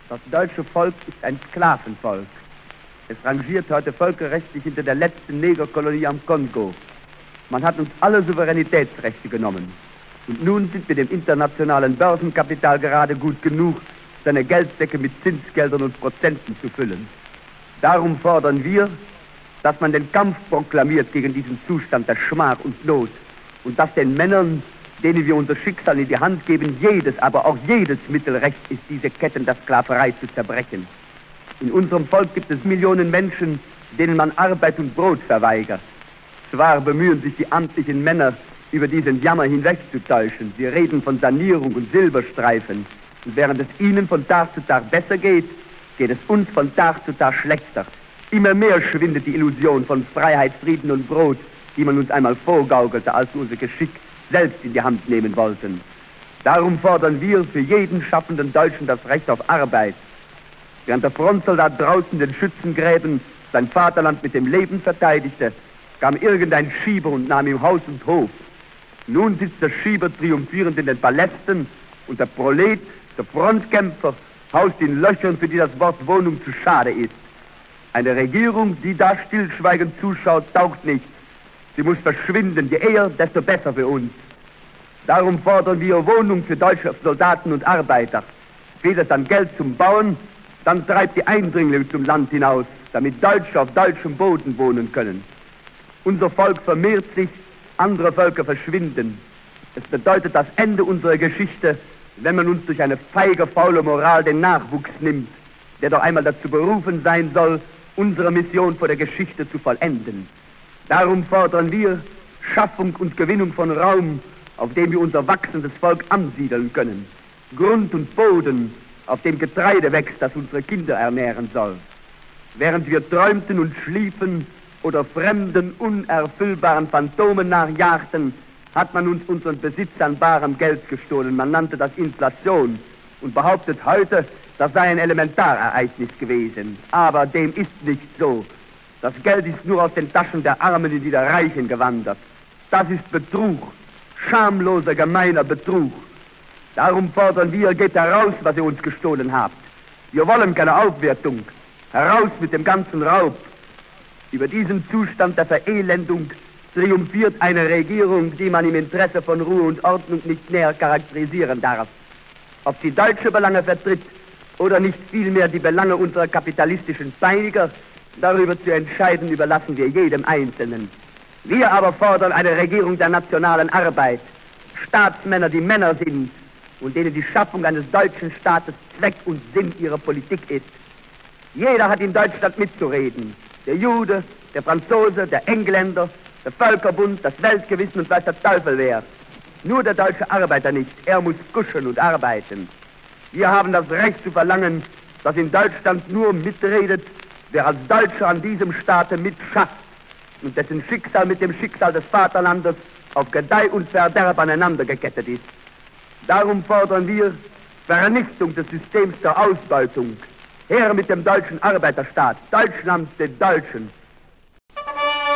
Das deutsche Volk ist ein Sklavenvolk. Es rangiert heute völkerrechtlich hinter der letzten Negerkolonie am Kongo. Man hat uns alle Souveränitätsrechte genommen. Und nun sind wir dem internationalen Börsenkapital gerade gut genug, seine Geldsäcke mit Zinsgeldern und Prozenten zu füllen. Darum fordern wir, dass man den Kampf proklamiert gegen diesen Zustand der Schmach und Not und dass den Männern, denen wir unser Schicksal in die Hand geben, jedes, aber auch jedes Mittel recht ist, diese Ketten der Sklaverei zu zerbrechen. In unserem Volk gibt es Millionen Menschen, denen man Arbeit und Brot verweigert. Zwar bemühen sich die amtlichen Männer, über diesen Jammer hinwegzutäuschen. Sie reden von Sanierung und Silberstreifen. Und während es ihnen von Tag zu Tag besser geht, geht es uns von Tag zu Tag schlechter. Immer mehr schwindet die Illusion von Freiheit, Frieden und Brot, die man uns einmal vorgaukelte, als wir unser Geschick selbst in die Hand nehmen wollten. Darum fordern wir für jeden schaffenden Deutschen das Recht auf Arbeit. Während der Frontsoldat draußen den Schützengräben sein Vaterland mit dem Leben verteidigte, kam irgendein Schieber und nahm ihm Haus und Hof. Nun sitzt der Schieber triumphierend in den Palästen und der Prolet, der Frontkämpfer, haust in Löchern, für die das Wort Wohnung zu schade ist. Eine Regierung, die da stillschweigend zuschaut, taugt nicht. Sie muss verschwinden, je eher, desto besser für uns. Darum fordern wir Wohnung für deutsche Soldaten und Arbeiter. Fehlt es an Geld zum Bauen, dann treibt die Eindringlinge zum Land hinaus, damit Deutsche auf deutschem Boden wohnen können. Unser Volk vermehrt sich, andere Völker verschwinden. Es bedeutet das Ende unserer Geschichte, wenn man uns durch eine feige, faule Moral den Nachwuchs nimmt, der doch einmal dazu berufen sein soll, unsere Mission vor der Geschichte zu vollenden. Darum fordern wir Schaffung und Gewinnung von Raum, auf dem wir unser wachsendes Volk ansiedeln können. Grund und Boden, auf dem Getreide wächst, das unsere Kinder ernähren soll. Während wir träumten und schliefen oder fremden, unerfüllbaren Phantomen nachjagten, hat man uns unseren Besitz an barem Geld gestohlen. Man nannte das Inflation und behauptet heute, das sei ein Elementarereignis gewesen. Aber dem ist nicht so. Das Geld ist nur aus den Taschen der Armen in die der Reichen gewandert. Das ist Betrug, schamloser, gemeiner Betrug. Darum fordern wir, geht heraus, was ihr uns gestohlen habt. Wir wollen keine Aufwertung. Heraus mit dem ganzen Raub. Über diesen Zustand der Verelendung triumphiert eine Regierung, die man im Interesse von Ruhe und Ordnung nicht näher charakterisieren darf. Ob sie deutsche Belange vertritt oder nicht vielmehr die Belange unserer kapitalistischen Peiniger, darüber zu entscheiden überlassen wir jedem Einzelnen. Wir aber fordern eine Regierung der nationalen Arbeit, Staatsmänner, die Männer sind und denen die Schaffung eines deutschen Staates Zweck und Sinn ihrer Politik ist. Jeder hat in Deutschland mitzureden. Der Jude, der Franzose, der Engländer, der Völkerbund, das Weltgewissen und weiß der Teufel wer. Nur der deutsche Arbeiter nicht. Er muss kuschen und arbeiten. Wir haben das Recht zu verlangen, dass in Deutschland nur mitredet, wer als Deutscher an diesem Staate mitschafft und dessen Schicksal mit dem Schicksal des Vaterlandes auf Gedeih und Verderb aneinander gekettet ist. Darum fordern wir Vernichtung des Systems der Ausbeutung. Her mit dem deutschen Arbeiterstaat, Deutschland den Deutschen.